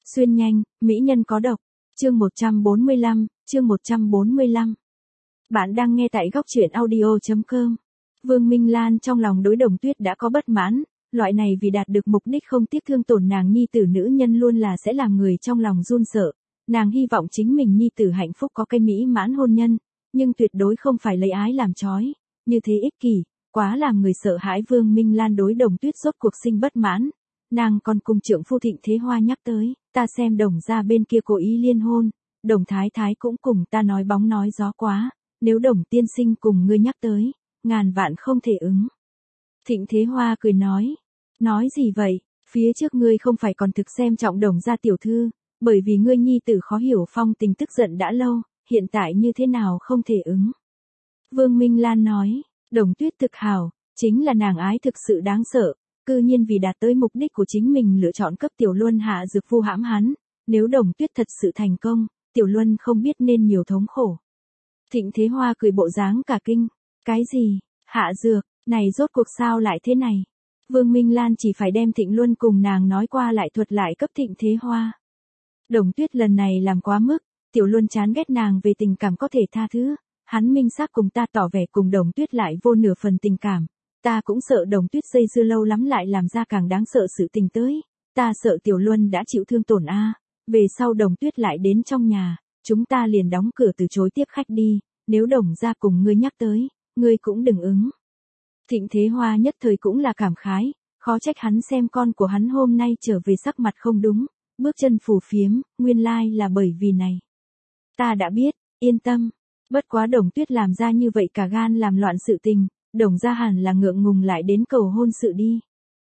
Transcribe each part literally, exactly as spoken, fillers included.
Xuyên nhanh, mỹ nhân có độc. Chương một trăm bốn mươi lăm, chương một trăm bốn mươi lăm. Bạn đang nghe tại góc truyện audio chấm com. Vương Minh Lan trong lòng đối Đồng Tuyết đã có bất mãn, loại này vì đạt được mục đích không tiếc thương tổn nàng nhi tử nữ nhân luôn là sẽ làm người trong lòng run sợ. Nàng hy vọng chính mình nhi tử hạnh phúc có cái mỹ mãn hôn nhân, nhưng tuyệt đối không phải lấy ái làm chói, như thế ích kỷ, quá làm người sợ hãi. Vương Minh Lan đối Đồng Tuyết rốt cuộc sinh bất mãn. Nàng còn cùng trượng phu Thịnh Thế Hoa nhắc tới, ta xem Đồng gia bên kia cố ý liên hôn, Đồng Thái Thái cũng cùng ta nói bóng nói gió quá, nếu Đồng tiên sinh cùng ngươi nhắc tới, ngàn vạn không thể ứng. Thịnh Thế Hoa cười nói, nói gì vậy, phía trước ngươi không phải còn thực xem trọng Đồng gia tiểu thư, bởi vì ngươi nhi tử khó hiểu phong tình tức giận đã lâu, hiện tại như thế nào không thể ứng. Vương Minh Lan nói, Đồng Tuyết thực hảo, chính là nàng ái thực sự đáng sợ. Cư nhiên vì đạt tới mục đích của chính mình lựa chọn cấp Tiểu Luân hạ dược vu hãm hắn, nếu Đồng Tuyết thật sự thành công, Tiểu Luân không biết nên nhiều thống khổ. Thịnh Thế Hoa cười bộ dáng cả kinh, cái gì, hạ dược, này rốt cuộc sao lại thế này? Vương Minh Lan chỉ phải đem Thịnh Luân cùng nàng nói qua lại thuật lại cấp Thịnh Thế Hoa. Đồng Tuyết lần này làm quá mức, Tiểu Luân chán ghét nàng về tình cảm có thể tha thứ, hắn minh xác cùng ta tỏ vẻ cùng Đồng Tuyết lại vô nửa phần tình cảm. Ta cũng sợ Đồng Tuyết dây dưa lâu lắm lại làm ra càng đáng sợ sự tình tới, ta sợ Tiểu Luân đã chịu thương tổn a, về sau Đồng Tuyết lại đến trong nhà, chúng ta liền đóng cửa từ chối tiếp khách đi, nếu Đồng gia cùng ngươi nhắc tới, ngươi cũng đừng ứng. Thịnh Thế Hoa nhất thời cũng là cảm khái, khó trách hắn xem con của hắn hôm nay trở về sắc mặt không đúng, bước chân phù phiếm, nguyên lai là bởi vì này. Ta đã biết, yên tâm, bất quá Đồng Tuyết làm ra như vậy cả gan làm loạn sự tình. Đồng gia hẳn là ngượng ngùng lại đến cầu hôn sự đi.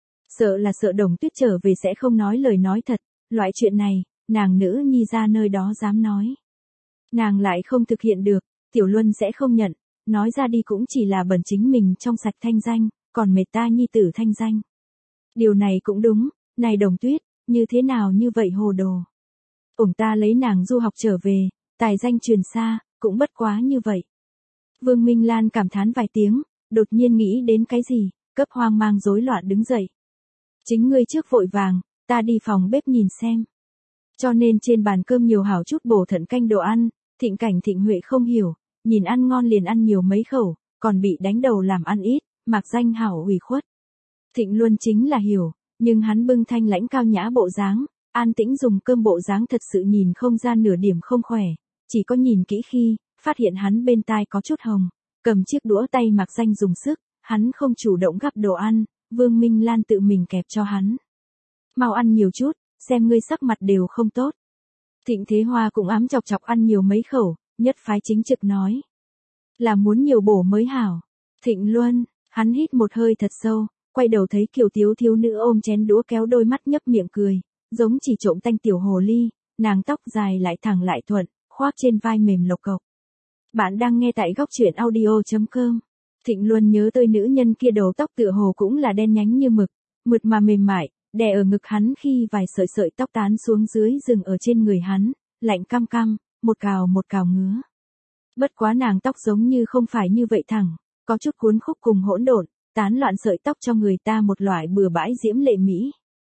Sợ là sợ Đồng Tuyết trở về sẽ không nói lời nói thật, loại chuyện này, nàng nữ nhi ra nơi đó dám nói. Nàng lại không thực hiện được, Tiểu Luân sẽ không nhận, nói ra đi cũng chỉ là bẩn chính mình trong sạch thanh danh, còn mệt ta nhi tử thanh danh. Điều này cũng đúng, này Đồng Tuyết, như thế nào như vậy hồ đồ. Ổng ta lấy nàng du học trở về, tài danh truyền xa, cũng bất quá như vậy. Vương Minh Lan cảm thán vài tiếng. Đột nhiên nghĩ đến cái gì, cấp hoang mang rối loạn đứng dậy. Chính ngươi trước vội vàng, ta đi phòng bếp nhìn xem. Cho nên trên bàn cơm nhiều hảo chút bổ thận canh đồ ăn, Thịnh Cảnh Thịnh Huệ không hiểu, nhìn ăn ngon liền ăn nhiều mấy khẩu, còn bị đánh đầu làm ăn ít, mặc danh hảo ủy khuất. Thịnh Luân chính là hiểu, nhưng hắn bưng thanh lãnh cao nhã bộ dáng, an tĩnh dùng cơm bộ dáng thật sự nhìn không ra nửa điểm không khỏe, chỉ có nhìn kỹ khi, phát hiện hắn bên tai có chút hồng. Cầm chiếc đũa tay mặc danh dùng sức, hắn không chủ động gắp đồ ăn, Vương Minh Lan tự mình kẹp cho hắn. Mau ăn nhiều chút, xem ngươi sắc mặt đều không tốt. Thịnh Thế Hoa cũng ám chọc chọc ăn nhiều mấy khẩu, nhất phái chính trực nói. Là muốn nhiều bổ mới hảo. Thịnh Luân, hắn hít một hơi thật sâu, quay đầu thấy Kiều thiếu thiếu nữ ôm chén đũa kéo đôi mắt nhấp miệng cười, giống chỉ trộm tanh tiểu hồ ly, nàng tóc dài lại thẳng lại thuận, khoác trên vai mềm lộc cộc. Bạn đang nghe tại góc truyện audio chấm com. Thịnh Luân nhớ tới nữ nhân kia đầu tóc tựa hồ cũng là đen nhánh như mực, mượt mà mềm mại, đè ở ngực hắn khi vài sợi sợi tóc tán xuống dưới dừng ở trên người hắn, lạnh cam cam, một cào một cào ngứa. Bất quá nàng tóc giống như không phải như vậy thẳng, có chút cuốn khúc cùng hỗn độn, tán loạn sợi tóc cho người ta một loại bừa bãi diễm lệ mỹ.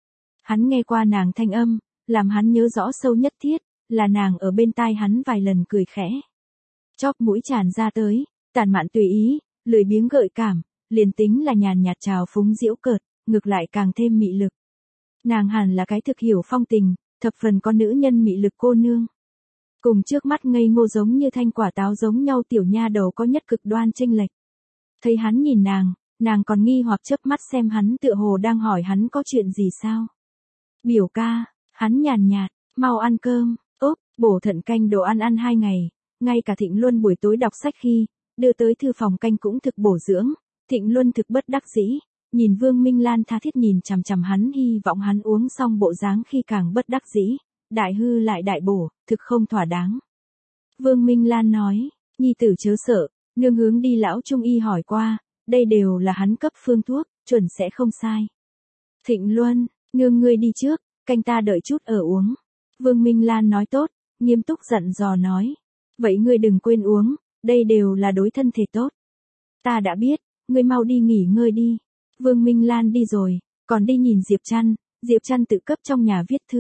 Hắn nghe qua nàng thanh âm, làm hắn nhớ rõ sâu nhất thiết, là nàng ở bên tai hắn vài lần cười khẽ. Chóp mũi tràn ra tới, tàn mạn tùy ý, lười biếng gợi cảm, liền tính là nhàn nhạt trào phúng giễu cợt, ngược lại càng thêm mị lực. Nàng hẳn là cái thực hiểu phong tình, thập phần có nữ nhân mị lực cô nương. Cùng trước mắt ngây ngô giống như thanh quả táo giống nhau tiểu nha đầu có nhất cực đoan chênh lệch. Thấy hắn nhìn nàng, nàng còn nghi hoặc chớp mắt xem hắn tựa hồ đang hỏi hắn có chuyện gì sao. Biểu ca, hắn nhàn nhạt, mau ăn cơm, ốp, bổ thận canh đồ ăn ăn hai ngày. Ngay cả Thịnh Luân buổi tối đọc sách khi, đưa tới thư phòng canh cũng thực bổ dưỡng, Thịnh Luân thực bất đắc dĩ, nhìn Vương Minh Lan tha thiết nhìn chằm chằm hắn hy vọng hắn uống xong bộ dáng khi càng bất đắc dĩ, đại hư lại đại bổ, thực không thỏa đáng. Vương Minh Lan nói, nhi tử chớ sợ, nương hướng đi lão trung y hỏi qua, đây đều là hắn cấp phương thuốc, chuẩn sẽ không sai. Thịnh Luân, nương ngươi đi trước, canh ta đợi chút ở uống. Vương Minh Lan nói tốt, nghiêm túc dặn dò nói. Vậy ngươi đừng quên uống, đây đều là đối thân thể tốt. Ta đã biết, ngươi mau đi nghỉ ngơi đi. Vương Minh Lan đi rồi, còn đi nhìn Diệp Trăn, Diệp Trăn tự cấp trong nhà viết thư,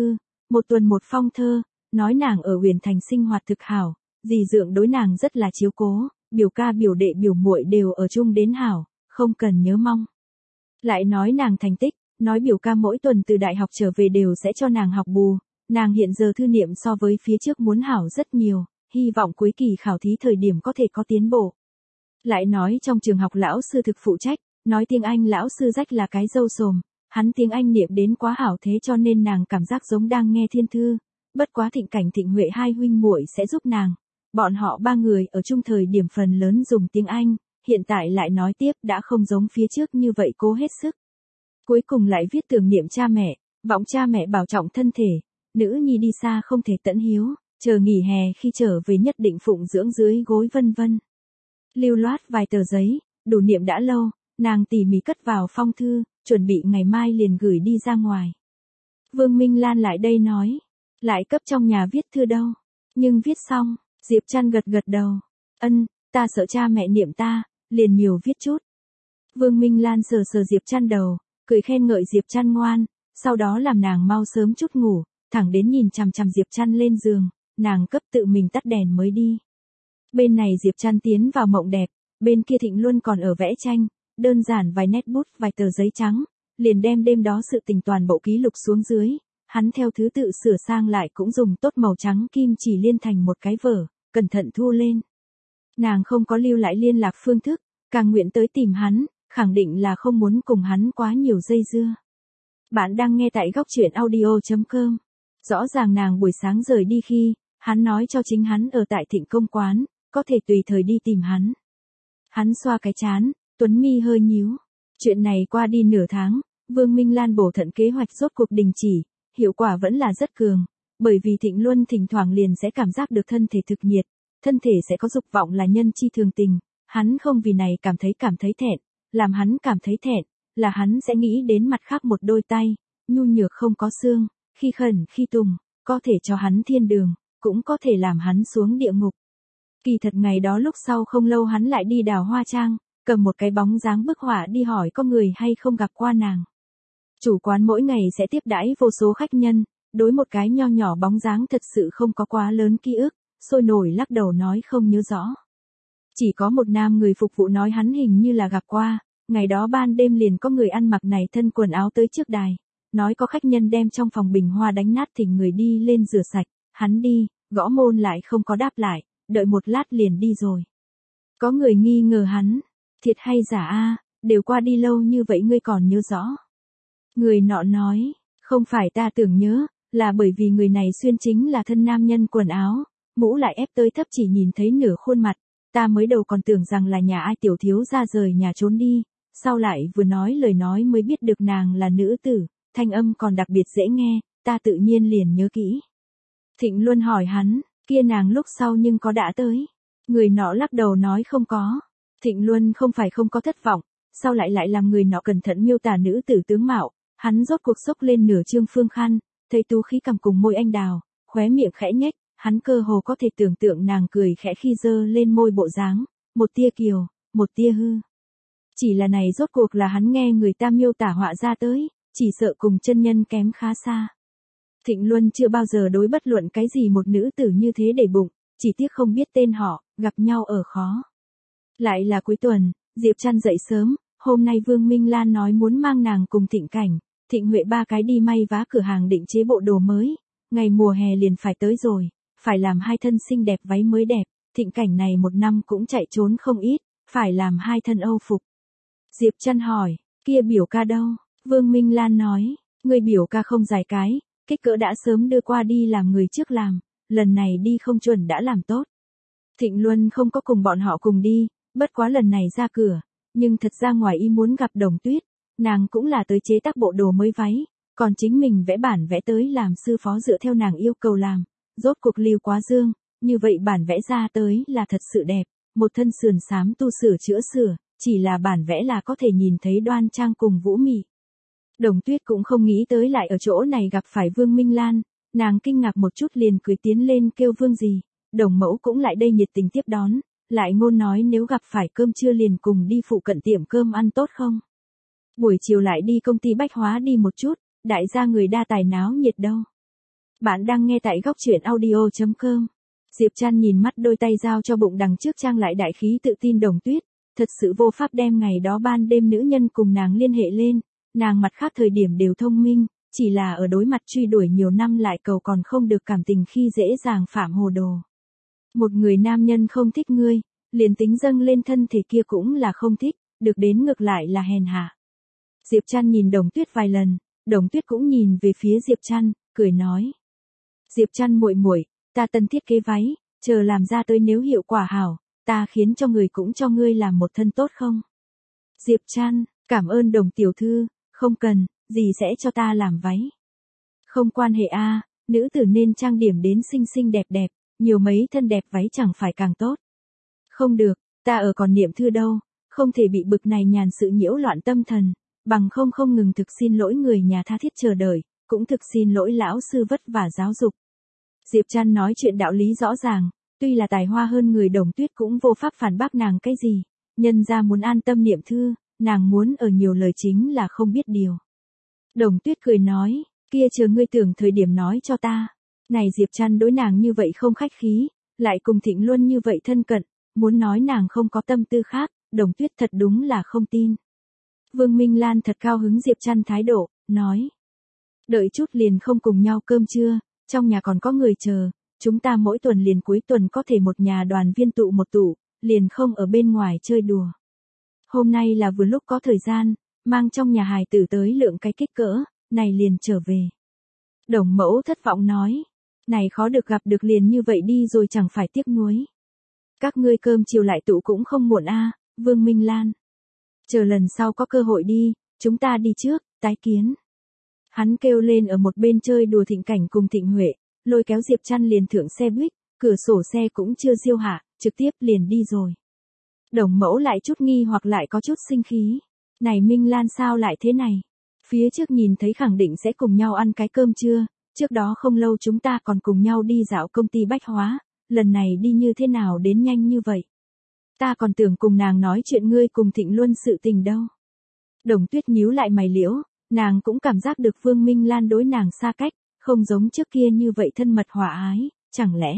một tuần một phong thơ, nói nàng ở Huyền Thành sinh hoạt thực hảo, dì dượng đối nàng rất là chiếu cố, biểu ca biểu đệ biểu muội đều ở chung đến hảo, không cần nhớ mong. Lại nói nàng thành tích, nói biểu ca mỗi tuần từ đại học trở về đều sẽ cho nàng học bù, nàng hiện giờ thư niệm so với phía trước muốn hảo rất nhiều, hy vọng cuối kỳ khảo thí thời điểm có thể có tiến bộ. Lại nói trong trường học lão sư thực phụ trách, nói tiếng Anh lão sư rách là cái dâu sồm, hắn tiếng Anh niệm đến quá hảo thế cho nên nàng cảm giác giống đang nghe thiên thư, bất quá Thịnh Cảnh Thịnh Huệ hai huynh muội sẽ giúp nàng. Bọn họ ba người ở chung thời điểm phần lớn dùng tiếng Anh, hiện tại lại nói tiếp đã không giống phía trước như vậy cố hết sức. Cuối cùng lại viết tưởng niệm cha mẹ, vọng cha mẹ bảo trọng thân thể, nữ nhi đi xa không thể tận hiếu, chờ nghỉ hè khi trở về nhất định phụng dưỡng dưới gối vân vân. Lưu loát vài tờ giấy, đủ niệm đã lâu, nàng tỉ mỉ cất vào phong thư, chuẩn bị ngày mai liền gửi đi ra ngoài. Vương Minh Lan lại đây nói, lại cấp trong nhà viết thư đâu, nhưng viết xong, Diệp Trăn gật gật đầu, ân, ta sợ cha mẹ niệm ta, liền nhiều viết chút. Vương Minh Lan sờ sờ Diệp Trăn đầu, cười khen ngợi Diệp Trăn ngoan, sau đó làm nàng mau sớm chút ngủ, thẳng đến nhìn chằm chằm Diệp Trăn lên giường, nàng cấp tự mình tắt đèn mới đi. Bên này Diệp Trăn tiến vào mộng đẹp, bên kia Thịnh Luân còn ở vẽ tranh, đơn giản vài nét bút vài tờ giấy trắng, liền đem đêm đó sự tình toàn bộ ký lục xuống dưới, hắn theo thứ tự sửa sang lại cũng dùng tốt màu trắng kim chỉ liên thành một cái vở, cẩn thận thu lên. Nàng không có lưu lại liên lạc phương thức, càng nguyện tới tìm hắn, khẳng định là không muốn cùng hắn quá nhiều dây dưa. Bạn đang nghe tại góc truyện audio chấm com. Rõ ràng nàng buổi sáng rời đi khi, hắn nói cho chính hắn ở tại Thịnh Công quán, có thể tùy thời đi tìm hắn. Hắn xoa cái chán, tuấn mi hơi nhíu. Chuyện này qua đi nửa tháng, Vương Minh Lan bổ thận kế hoạch rốt cuộc đình chỉ, hiệu quả vẫn là rất cường, bởi vì Thịnh Luân thỉnh thoảng liền sẽ cảm giác được thân thể thực nhiệt, thân thể sẽ có dục vọng là nhân chi thường tình, hắn không vì này cảm thấy cảm thấy thẹn, làm hắn cảm thấy thẹn, là hắn sẽ nghĩ đến mặt khác một đôi tay, nhu nhược không có xương, khi khẩn khi tùng, có thể cho hắn thiên đường, cũng có thể làm hắn xuống địa ngục. Kỳ thật ngày đó lúc sau không lâu hắn lại đi Đào Hoa Trang, cầm một cái bóng dáng bức họa đi hỏi có người hay không gặp qua nàng. Chủ quán mỗi ngày sẽ tiếp đãi vô số khách nhân, đối một cái nho nhỏ bóng dáng thật sự không có quá lớn ký ức, sôi nổi lắc đầu nói không nhớ rõ. Chỉ có một nam người phục vụ nói hắn hình như là gặp qua, ngày đó ban đêm liền có người ăn mặc này thân quần áo tới trước đài, nói có khách nhân đem trong phòng bình hoa đánh nát thỉnh người đi lên rửa sạch, hắn đi, gõ môn lại không có đáp lại, đợi một lát liền đi rồi. Có người nghi ngờ hắn, thiệt hay giả a, đều qua đi lâu như vậy ngươi còn nhớ rõ. Người nọ nói, không phải ta tưởng nhớ, là bởi vì người này xuyên chính là thân nam nhân quần áo, mũ lại ép tới thấp chỉ nhìn thấy nửa khuôn mặt, ta mới đầu còn tưởng rằng là nhà ai tiểu thiếu ra rời nhà trốn đi, sau lại vừa nói lời nói mới biết được nàng là nữ tử, thanh âm còn đặc biệt dễ nghe, ta tự nhiên liền nhớ kỹ. Thịnh Luân hỏi hắn, kia nàng lúc sau nhưng có đã tới. Người nọ lắc đầu nói không có. Thịnh Luân không phải không có thất vọng, sau lại lại làm người nọ cẩn thận miêu tả nữ tử tướng mạo, hắn rốt cuộc xốc lên nửa trương phương khăn, thấy tú khí cầm cùng môi anh đào, khóe miệng khẽ nhếch, hắn cơ hồ có thể tưởng tượng nàng cười khẽ khi giơ lên môi bộ dáng, một tia kiều, một tia hư. Chỉ là này rốt cuộc là hắn nghe người ta miêu tả họa ra tới, chỉ sợ cùng chân nhân kém khá xa. Thịnh Luân chưa bao giờ đối bất luận cái gì một nữ tử như thế để bụng, chỉ tiếc không biết tên họ, gặp nhau ở khó. Lại là cuối tuần, Diệp Trăn dậy sớm, hôm nay Vương Minh Lan nói muốn mang nàng cùng Thịnh Cảnh, Thịnh Huệ ba cái đi may vá cửa hàng định chế bộ đồ mới, ngày mùa hè liền phải tới rồi, phải làm hai thân xinh đẹp váy mới đẹp, Thịnh Cảnh này một năm cũng chạy trốn không ít, phải làm hai thân âu phục. Diệp Trăn hỏi, kia biểu ca đâu? Vương Minh Lan nói, người biểu ca không dài cái, kích cỡ đã sớm đưa qua đi làm người trước làm, lần này đi không chuẩn đã làm tốt. Thịnh Luân không có cùng bọn họ cùng đi, bất quá lần này ra cửa, nhưng thật ra ngoài ý muốn gặp Đồng Tuyết, nàng cũng là tới chế tác bộ đồ mới váy, còn chính mình vẽ bản vẽ tới làm sư phó dựa theo nàng yêu cầu làm, rốt cuộc Lưu Quá Dương, như vậy bản vẽ ra tới là thật sự đẹp, một thân sườn xám tu sửa chữa sửa, chỉ là bản vẽ là có thể nhìn thấy đoan trang cùng vũ mị. Đồng Tuyết cũng không nghĩ tới lại ở chỗ này gặp phải Vương Minh Lan, nàng kinh ngạc một chút liền cười tiến lên kêu Vương gì, Đồng mẫu cũng lại đây nhiệt tình tiếp đón, lại ngôn nói nếu gặp phải cơm trưa liền cùng đi phụ cận tiệm cơm ăn tốt không. Buổi chiều lại đi công ty bách hóa đi một chút, đại gia người đa tài náo nhiệt đâu. Bạn đang nghe tại góc truyện audio chấm com. Diệp Trăn nhìn mắt đôi tay giao cho bụng đằng trước trang lại đại khí tự tin Đồng Tuyết, thật sự vô pháp đem ngày đó ban đêm nữ nhân cùng nàng liên hệ lên, nàng mặt khác thời điểm đều thông minh, chỉ là ở đối mặt truy đuổi nhiều năm lại cầu còn không được cảm tình khi dễ dàng phạm hồ đồ. Một người nam nhân không thích ngươi, liền tính dâng lên thân thể kia cũng là không thích, được đến ngược lại là hèn hạ. Diệp Trăn nhìn Đồng Tuyết vài lần, Đồng Tuyết cũng nhìn về phía Diệp Trăn, cười nói: "Diệp Trăn muội muội, ta tân thiết kế váy, chờ làm ra tới nếu hiệu quả hảo, ta khiến cho người cũng cho ngươi làm một thân tốt không?" Diệp Trăn: "Cảm ơn Đồng tiểu thư, không cần, dì sẽ cho ta làm váy." "Không quan hệ a, à, nữ tử nên trang điểm đến xinh xinh đẹp đẹp, nhiều mấy thân đẹp váy chẳng phải càng tốt." "Không được, ta ở còn niệm thư đâu, không thể bị bực này nhàn sự nhiễu loạn tâm thần, bằng không không ngừng thực xin lỗi người nhà tha thiết chờ đợi, cũng thực xin lỗi lão sư vất vả giáo dục." Diệp Trăn nói chuyện đạo lý rõ ràng, tuy là tài hoa hơn người Đồng Tuyết cũng vô pháp phản bác nàng cái gì, nhân ra muốn an tâm niệm thư, nàng muốn ở nhiều lời chính là không biết điều. Đồng Tuyết cười nói: "Kia chờ ngươi tưởng thời điểm nói cho ta." Này Diệp Trăn đối nàng như vậy không khách khí, lại cùng Thịnh Luân như vậy thân cận, muốn nói nàng không có tâm tư khác, Đồng Tuyết thật đúng là không tin. Vương Minh Lan thật cao hứng Diệp Trăn thái độ, nói: "Đợi chút liền không cùng nhau cơm trưa, trong nhà còn có người chờ, chúng ta mỗi tuần liền cuối tuần có thể một nhà đoàn viên tụ một tụ, liền không ở bên ngoài chơi đùa. Hôm nay là vừa lúc có thời gian, mang trong nhà hài tử tới lượng cái kích cỡ, này liền trở về." Đồng Mẫu thất vọng nói: "Này khó được gặp được liền như vậy đi rồi chẳng phải tiếc nuối. Các ngươi cơm chiều lại tụ cũng không muộn a." Vương Minh Lan: "Chờ lần sau có cơ hội đi, chúng ta đi trước, tái kiến." Hắn kêu lên ở một bên chơi đùa Thịnh Cảnh cùng Thịnh Huệ, lôi kéo Diệp Trăn liền thượng xe buýt, cửa sổ xe cũng chưa diêu hạ, trực tiếp liền đi rồi. Đồng Mẫu lại chút nghi hoặc lại có chút sinh khí. Này Minh Lan sao lại thế này? Phía trước nhìn thấy khẳng định sẽ cùng nhau ăn cái cơm trưa, trước đó không lâu chúng ta còn cùng nhau đi dạo công ty bách hóa, lần này đi như thế nào đến nhanh như vậy? Ta còn tưởng cùng nàng nói chuyện ngươi cùng Thịnh Luân sự tình đâu." Đồng Tuyết nhíu lại mày liễu, nàng cũng cảm giác được Vương Minh Lan đối nàng xa cách, không giống trước kia như vậy thân mật hòa ái, chẳng lẽ.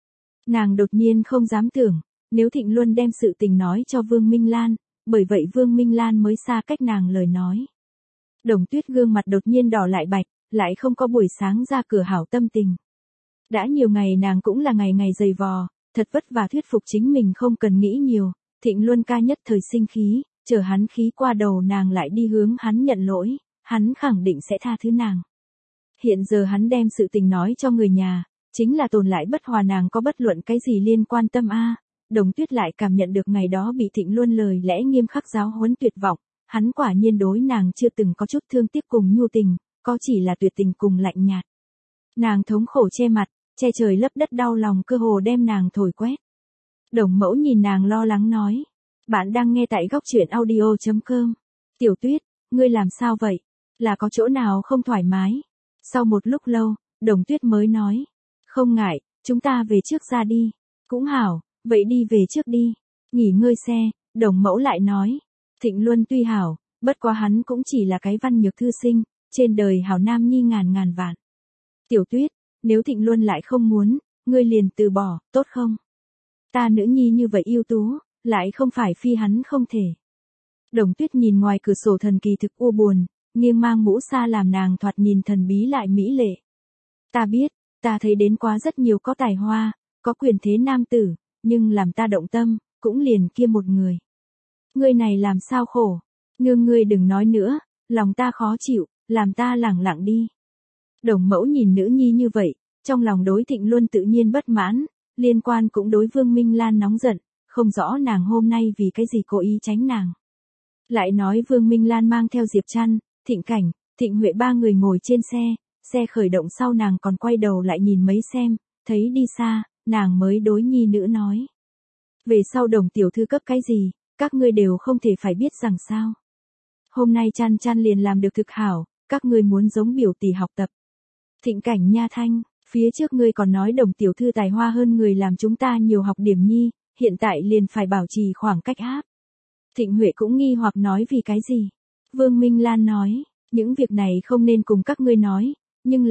Nàng đột nhiên không dám tưởng, nếu Thịnh Luân đem sự tình nói cho Vương Minh Lan, bởi vậy Vương Minh Lan mới xa cách nàng lời nói. Đồng Tuyết gương mặt đột nhiên đỏ lại bạch, lại không có buổi sáng ra cửa hảo tâm tình. Đã nhiều ngày nàng cũng là ngày ngày dày vò, thật vất vả thuyết phục chính mình không cần nghĩ nhiều, Thịnh Luân ca nhất thời sinh khí, chờ hắn khí qua đầu nàng lại đi hướng hắn nhận lỗi, hắn khẳng định sẽ tha thứ nàng. Hiện giờ hắn đem sự tình nói cho người nhà, chính là tồn lại bất hòa nàng có bất luận cái gì liên quan tâm a. À. Đồng Tuyết lại cảm nhận được ngày đó bị Thịnh Luân lời lẽ nghiêm khắc giáo huấn tuyệt vọng, hắn quả nhiên đối nàng chưa từng có chút thương tiếc cùng nhu tình, có chỉ là tuyệt tình cùng lạnh nhạt. Nàng thống khổ che mặt, che trời lấp đất đau lòng cơ hồ đem nàng thổi quét. Đồng Mẫu nhìn nàng lo lắng nói: "Bạn đang nghe tại góc truyện audio chấm com. Tiểu Tuyết, ngươi làm sao vậy? Là có chỗ nào không thoải mái?" Sau một lúc lâu, Đồng Tuyết mới nói: "Không ngại, chúng ta về trước ra đi." "Cũng hảo, vậy đi về trước đi. Nghỉ ngơi xe." Đồng Mẫu lại nói: "Thịnh Luân tuy hảo, bất quá hắn cũng chỉ là cái văn nhược thư sinh, trên đời hảo nam nhi ngàn ngàn vạn. Tiểu Tuyết, nếu Thịnh Luân lại không muốn, ngươi liền từ bỏ, tốt không? Ta nữ nhi như vậy ưu tú, lại không phải phi hắn không thể." Đồng Tuyết nhìn ngoài cửa sổ thần kỳ thực u buồn, nghiêng mang mũ sa làm nàng thoạt nhìn thần bí lại mỹ lệ. "Ta biết, ta thấy đến quá rất nhiều có tài hoa, có quyền thế nam tử, nhưng làm ta động tâm, cũng liền kia một người. Ngươi này làm sao khổ, nương ngươi đừng nói nữa, lòng ta khó chịu, làm ta lẳng lặng đi." Đồng Mẫu nhìn nữ nhi như vậy, trong lòng đối Thịnh Luân tự nhiên bất mãn, liên quan cũng đối Vương Minh Lan nóng giận, không rõ nàng hôm nay vì cái gì cố ý tránh nàng. Lại nói Vương Minh Lan mang theo Diệp Trăn, Thịnh Cảnh, Thịnh Huệ ba người ngồi trên xe, xe khởi động sau nàng còn quay đầu lại nhìn mấy xem, thấy đi xa, nàng mới đối nhi nữ nói: "Về sau Đồng tiểu thư cấp cái gì, các ngươi đều không thể phải biết rằng sao. Hôm nay Trăn Trăn liền làm được thực hảo, các ngươi muốn giống biểu tỷ học tập." Thịnh Cảnh nha thanh, phía trước ngươi còn nói Đồng tiểu thư tài hoa hơn người làm chúng ta nhiều học điểm nhi, hiện tại liền phải bảo trì khoảng cách áp. Thịnh Huệ cũng nghi hoặc nói vì cái gì. Vương Minh Lan nói: "Những việc này không nên cùng các ngươi nói, nhưng là,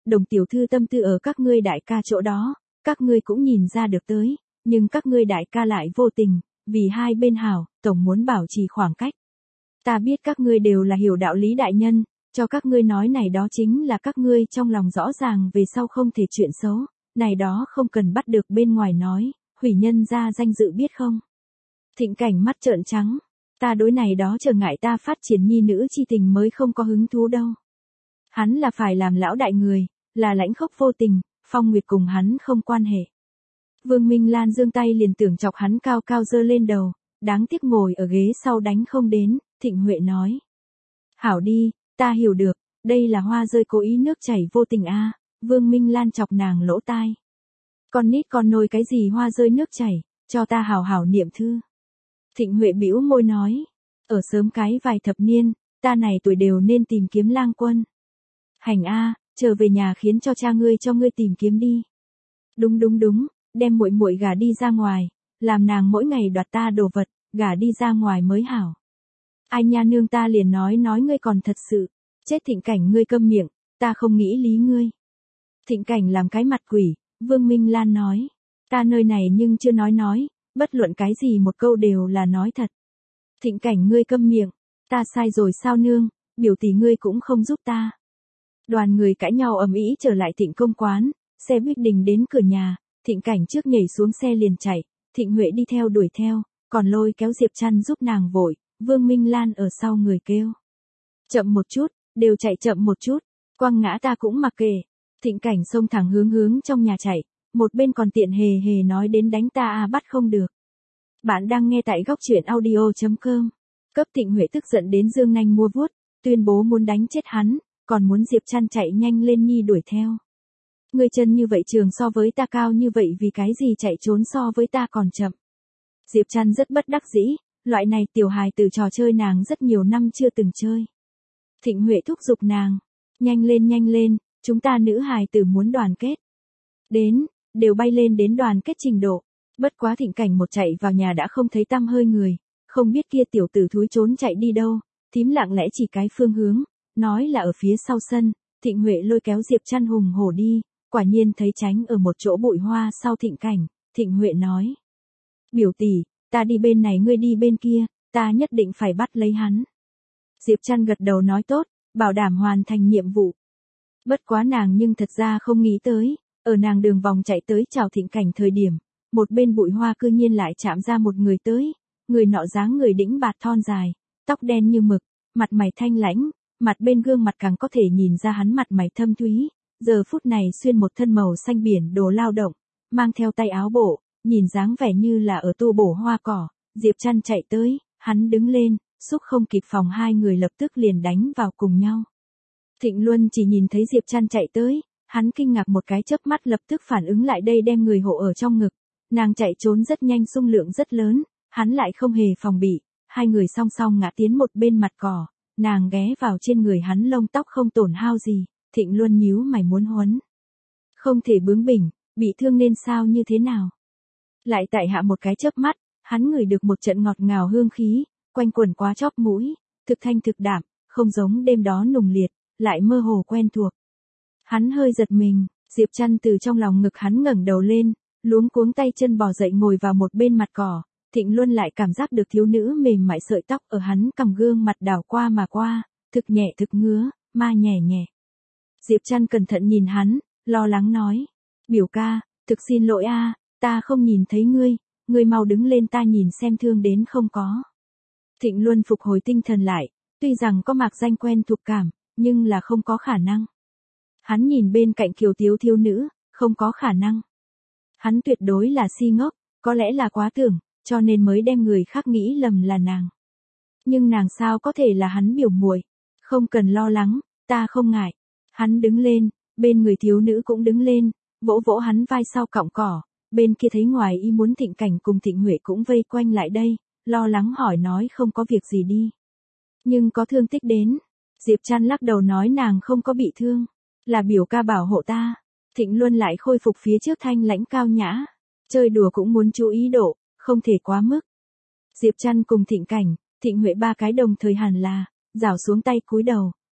Đồng tiểu thư tâm tư ở các ngươi đại ca chỗ đó, các ngươi cũng nhìn ra được tới, nhưng các ngươi đại ca lại vô tình, vì hai bên hảo, tổng muốn bảo trì khoảng cách. Ta biết các ngươi đều là hiểu đạo lý đại nhân, cho các ngươi nói này đó chính là các ngươi trong lòng rõ ràng về sau không thể chuyện xấu, này đó không cần bắt được bên ngoài nói, hủy nhân ra danh dự biết không. Thịnh Cảnh mắt trợn trắng, ta đối này đó trở ngại ta phát triển nhi nữ chi tình mới không có hứng thú đâu. Hắn là phải làm lão đại người, là lãnh khốc vô tình, Phong Nguyệt cùng hắn không quan hệ. Vương Minh Lan giương tay liền tưởng chọc hắn cao cao dơ lên đầu, đáng tiếc ngồi ở ghế sau đánh không đến, Thịnh Huệ nói. Hảo đi, ta hiểu được, đây là hoa rơi cố ý nước chảy vô tình a. À. Vương Minh Lan chọc nàng lỗ tai. Con nít con nôi cái gì hoa rơi nước chảy, cho ta hảo hảo niệm thư. Thịnh Huệ bĩu môi nói, ở sớm cái vài thập niên, ta này tuổi đều nên tìm kiếm lang quân. Hành a, trở về nhà khiến cho cha ngươi cho ngươi tìm kiếm đi. Đúng đúng đúng, đem muội muội gả đi ra ngoài, làm nàng mỗi ngày đoạt ta đồ vật, gả đi ra ngoài mới hảo. Ai nha nương ta liền nói nói ngươi còn thật sự, chết Thịnh Cảnh ngươi câm miệng, ta không nghĩ lý ngươi. Thịnh Cảnh làm cái mặt quỷ, Vương Minh Lan nói, ta nơi này nhưng chưa nói nói, bất luận cái gì một câu đều là nói thật. Thịnh Cảnh ngươi câm miệng, ta sai rồi sao nương, biểu tỷ ngươi cũng không giúp ta. Đoàn người cãi nhau ầm ĩ trở lại Thịnh công quán, xe buýt đình đến cửa nhà, Thịnh Cảnh trước nhảy xuống xe liền chạy, Thịnh Huệ đi theo đuổi theo, còn lôi kéo Diệp Trăn giúp nàng vội, Vương Minh Lan ở sau người kêu. Chậm một chút, đều chạy chậm một chút, quăng ngã ta cũng mặc kệ. Thịnh Cảnh xông thẳng hướng hướng trong nhà chạy, một bên còn tiện hề hề nói đến đánh ta à bắt không được. Bạn đang nghe tại góc truyện audio chấm com. Cấp Thịnh Huệ tức giận đến dương nanh mua vuốt, tuyên bố muốn đánh chết hắn, còn muốn Diệp Trăn chạy nhanh lên nhi đuổi theo. Người chân như vậy trường so với ta cao như vậy vì cái gì chạy trốn so với ta còn chậm. Diệp Trăn rất bất đắc dĩ, loại này tiểu hài từ trò chơi nàng rất nhiều năm chưa từng chơi. Thịnh Huệ thúc giục nàng, nhanh lên nhanh lên, chúng ta nữ hài tử muốn đoàn kết. Đến, đều bay lên đến đoàn kết trình độ. Bất quá Thịnh Cảnh một chạy vào nhà đã không thấy tăm hơi người, không biết kia tiểu tử thúi trốn chạy đi đâu, thím lặng lẽ chỉ cái phương hướng, nói là ở phía sau sân, Thịnh Huệ lôi kéo Diệp Trăn hùng hổ đi, quả nhiên thấy tránh ở một chỗ bụi hoa sau Thịnh Cảnh, Thịnh Huệ nói. Biểu tỷ, ta đi bên này ngươi đi bên kia, ta nhất định phải bắt lấy hắn. Diệp Trăn gật đầu nói tốt, bảo đảm hoàn thành nhiệm vụ. Bất quá nàng nhưng thật ra không nghĩ tới, ở nàng đường vòng chạy tới chào Thịnh Cảnh thời điểm, một bên bụi hoa cư nhiên lại chạm ra một người tới, người nọ dáng người đĩnh bạt thon dài, tóc đen như mực, mặt mày thanh lãnh, mặt bên gương mặt càng có thể nhìn ra hắn mặt mày thâm thúy, giờ phút này xuyên một thân màu xanh biển đồ lao động, mang theo tay áo bộ, nhìn dáng vẻ như là ở tu bổ hoa cỏ, Diệp Trăn chạy tới, hắn đứng lên, xúc không kịp phòng hai người lập tức liền đánh vào cùng nhau. Thịnh Luân chỉ nhìn thấy Diệp Trăn chạy tới, hắn kinh ngạc một cái chớp mắt lập tức phản ứng lại đây đem người hộ ở trong ngực, nàng chạy trốn rất nhanh xung lượng rất lớn, hắn lại không hề phòng bị, hai người song song ngã tiến một bên mặt cỏ, nàng ghé vào trên người hắn lông tóc không tổn hao gì, Thịnh Luân nhíu mày muốn huấn. Không thể bướng bỉnh, bị thương nên sao như thế nào. Lại tại hạ một cái chớp mắt, hắn ngửi được một trận ngọt ngào hương khí, quanh quẩn quá chóp mũi, thực thanh thực đạm, không giống đêm đó nùng liệt, lại mơ hồ quen thuộc. Hắn hơi giật mình, Diệp Trăn từ trong lòng ngực hắn ngẩng đầu lên, luống cuống tay chân bò dậy ngồi vào một bên mặt cỏ, Thịnh Luân lại cảm giác được thiếu nữ mềm mại sợi tóc ở hắn cằm gương mặt đảo qua mà qua, thực nhẹ thực ngứa, ma nhẹ nhẹ. Diệp Trăn cẩn thận nhìn hắn, lo lắng nói, biểu ca, thực xin lỗi a, ta không nhìn thấy ngươi, ngươi mau đứng lên ta nhìn xem thương đến không có. Thịnh Luân phục hồi tinh thần lại, tuy rằng có mạc danh quen thuộc cảm, nhưng là không có khả năng. Hắn nhìn bên cạnh kiều thiếu thiếu nữ, không có khả năng. Hắn tuyệt đối là si ngốc, có lẽ là quá tưởng, cho nên mới đem người khác nghĩ lầm là nàng. Nhưng nàng sao có thể là hắn biểu muội? Không cần lo lắng, ta không ngại. Hắn đứng lên, bên người thiếu nữ cũng đứng lên, vỗ vỗ hắn vai sau cọng cỏ, bên kia thấy ngoài ý muốn Thịnh Cảnh cùng Thịnh Huệ cũng vây quanh lại đây, lo lắng hỏi nói không có việc gì đi. Nhưng có thương tích đến. Diệp Trăn lắc đầu nói nàng không có bị thương, là biểu ca bảo hộ ta. Thịnh Luân lại khôi phục phía trước thanh lãnh cao nhã, chơi đùa cũng muốn chú ý độ, không thể quá mức. Diệp Trăn cùng Thịnh Cảnh, Thịnh Huệ ba cái đồng thời hẳn là, rảo xuống tay cúi đầu,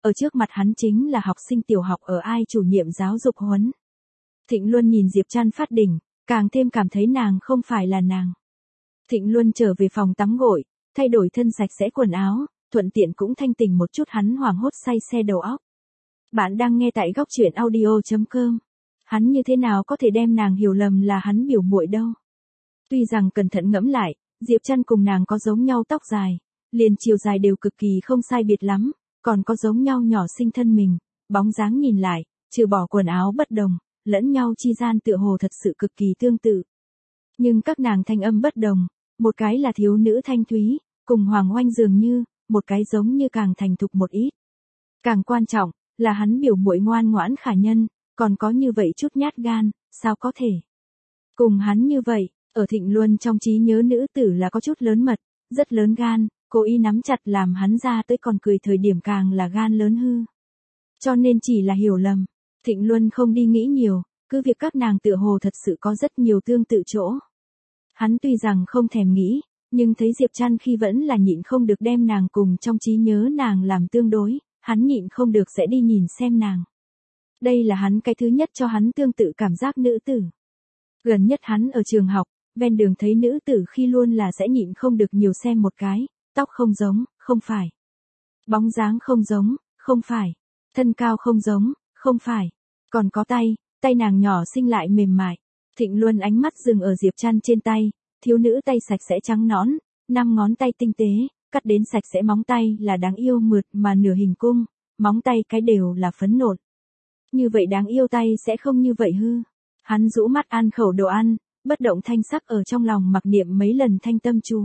ở trước mặt hắn chính là học sinh tiểu học ở ai chủ nhiệm giáo dục huấn. Thịnh Luân nhìn Diệp Trăn phát đỉnh, càng thêm cảm thấy nàng không phải là nàng. Thịnh Luân trở về phòng tắm gội, thay đổi thân sạch sẽ quần áo, thuận tiện cũng thanh tỉnh một chút hắn hoảng hốt say xe đầu óc. Bạn đang nghe tại góc truyện audio.com. Hắn như thế nào có thể đem nàng hiểu lầm là hắn biểu muội đâu. Tuy rằng cẩn thận ngẫm lại, Diệp Trăn cùng nàng có giống nhau tóc dài, liền chiều dài đều cực kỳ không sai biệt lắm, còn có giống nhau nhỏ xinh thân mình, bóng dáng nhìn lại, trừ bỏ quần áo bất đồng, lẫn nhau chi gian tựa hồ thật sự cực kỳ tương tự. Nhưng các nàng thanh âm bất đồng, một cái là thiếu nữ thanh thúy, cùng Hoàng Oanh dường như, một cái giống như càng thành thục một ít. Càng quan trọng, là hắn biểu muội ngoan ngoãn khả nhân, còn có như vậy chút nhát gan, sao có thể. Cùng hắn như vậy, ở Thịnh Luân trong trí nhớ nữ tử là có chút lớn mật, rất lớn gan, cố ý nắm chặt làm hắn ra tới còn cười thời điểm càng là gan lớn hư. Cho nên chỉ là hiểu lầm, Thịnh Luân không đi nghĩ nhiều, cứ việc các nàng tựa hồ thật sự có rất nhiều tương tự chỗ. Hắn tuy rằng không thèm nghĩ, nhưng thấy Diệp Trăn khi vẫn là nhịn không được đem nàng cùng trong trí nhớ nàng làm tương đối, hắn nhịn không được sẽ đi nhìn xem nàng. Đây là hắn cái thứ nhất cho hắn tương tự cảm giác nữ tử. Gần nhất hắn ở trường học, ven đường thấy nữ tử khi luôn là sẽ nhịn không được nhiều xem một cái, tóc không giống, không phải. Bóng dáng không giống, không phải. Thân cao không giống, không phải. Còn có tay, tay nàng nhỏ xinh lại mềm mại. Thịnh Luân ánh mắt dừng ở Diệp Trăn trên tay, thiếu nữ tay sạch sẽ trắng nõn, năm ngón tay tinh tế, cắt đến sạch sẽ móng tay là đáng yêu mượt mà nửa hình cung, móng tay cái đều là phấn nộn. Như vậy đáng yêu tay sẽ không như vậy hư. Hắn rũ mắt ăn khẩu đồ ăn, bất động thanh sắc ở trong lòng mặc niệm mấy lần thanh tâm chú.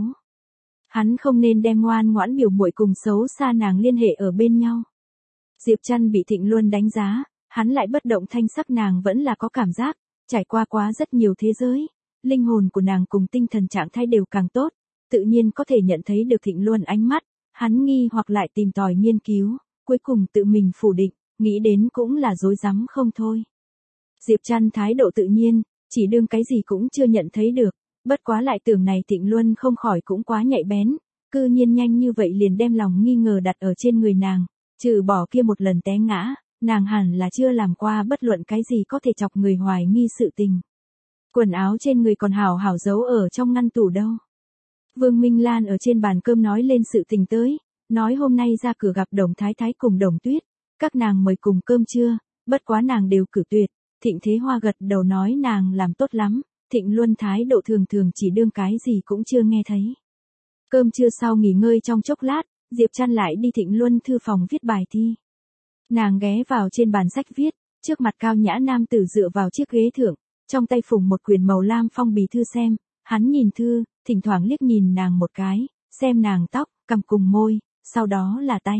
Hắn không nên đem ngoan ngoãn biểu muội cùng xấu xa nàng liên hệ ở bên nhau. Diệp Trăn bị Thịnh Luân đánh giá, hắn lại bất động thanh sắc nàng vẫn là có cảm giác, trải qua quá rất nhiều thế giới, linh hồn của nàng cùng tinh thần trạng thái đều càng tốt, tự nhiên có thể nhận thấy được Thịnh Luân ánh mắt, hắn nghi hoặc lại tìm tòi nghiên cứu, cuối cùng tự mình phủ định, nghĩ đến cũng là dối rắm không thôi. Diệp Trăn thái độ tự nhiên, chỉ đương cái gì cũng chưa nhận thấy được, bất quá lại tưởng này Thịnh Luân không khỏi cũng quá nhạy bén, cư nhiên nhanh như vậy liền đem lòng nghi ngờ đặt ở trên người nàng, trừ bỏ kia một lần té ngã, nàng hẳn là chưa làm qua bất luận cái gì có thể chọc người hoài nghi sự tình. Quần áo trên người còn hảo hảo giấu ở trong ngăn tủ đâu. Vương Minh Lan ở trên bàn cơm nói lên sự tình tới, nói hôm nay ra cửa gặp Đồng Thái Thái cùng Đồng Tuyết, các nàng mời cùng cơm trưa, bất quá nàng đều cử tuyệt. Thịnh Thế Hoa gật đầu nói nàng làm tốt lắm, Thịnh Luân thái độ thường thường chỉ đương cái gì cũng chưa nghe thấy. Cơm trưa sau nghỉ ngơi trong chốc lát, Diệp Trăn lại đi Thịnh Luân thư phòng viết bài thi. Nàng ghé vào trên bàn sách viết, trước mặt cao nhã nam tử dựa vào chiếc ghế thượng, trong tay phủng một quyển màu lam phong bì thư xem, hắn nhìn thư, thỉnh thoảng liếc nhìn nàng một cái, xem nàng tóc, cằm cùng môi, sau đó là tay.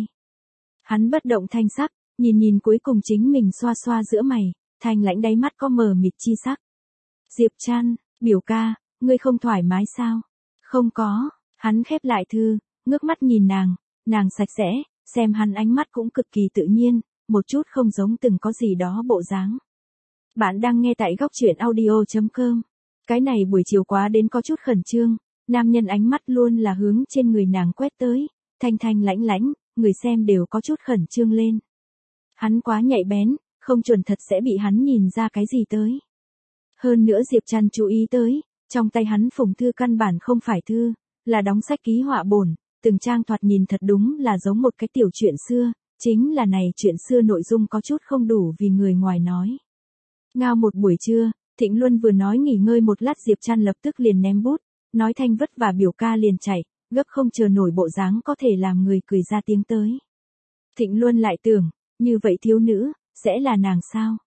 Hắn bất động thanh sắc, nhìn nhìn cuối cùng chính mình xoa xoa giữa mày, thanh lãnh đáy mắt có mờ mịt chi sắc. Diệp Trăn, biểu ca, ngươi không thoải mái sao? Không có, hắn khép lại thư, ngước mắt nhìn nàng, nàng sạch sẽ, xem hắn ánh mắt cũng cực kỳ tự nhiên, một chút không giống từng có gì đó bộ dáng. Bạn đang nghe tại góc truyện audio.com. Cái này buổi chiều quá đến có chút khẩn trương, nam nhân ánh mắt luôn là hướng trên người nàng quét tới, thanh thanh lãnh lãnh, người xem đều có chút khẩn trương lên. Hắn quá nhạy bén, không chuẩn thật sẽ bị hắn nhìn ra cái gì tới. Hơn nữa Diệp Trăn chú ý tới, trong tay hắn phủng thư căn bản không phải thư, là đóng sách ký họa bổn, từng trang thoạt nhìn thật đúng là giống một cái tiểu chuyện xưa, chính là này chuyện xưa nội dung có chút không đủ vì người ngoài nói. Ngao một buổi trưa, Thịnh Luân vừa nói nghỉ ngơi một lát Diệp Trăn lập tức liền ném bút, nói thanh vất và biểu ca liền chạy, gấp không chờ nổi bộ dáng có thể làm người cười ra tiếng tới. Thịnh Luân lại tưởng, như vậy thiếu nữ, sẽ là nàng sao?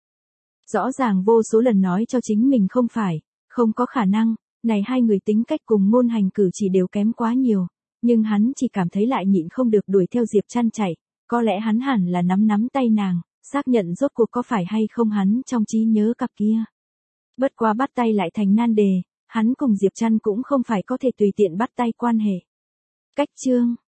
Rõ ràng vô số lần nói cho chính mình không phải, không có khả năng, này hai người tính cách cùng ngôn hành cử chỉ đều kém quá nhiều, nhưng hắn chỉ cảm thấy lại nhịn không được đuổi theo Diệp Trăn chạy, có lẽ hắn hẳn là nắm nắm tay nàng, xác nhận rốt cuộc có phải hay không hắn trong trí nhớ cặp kia. Bất quá bắt tay lại thành nan đề, hắn cùng Diệp Trăn cũng không phải có thể tùy tiện bắt tay quan hệ. Cách chương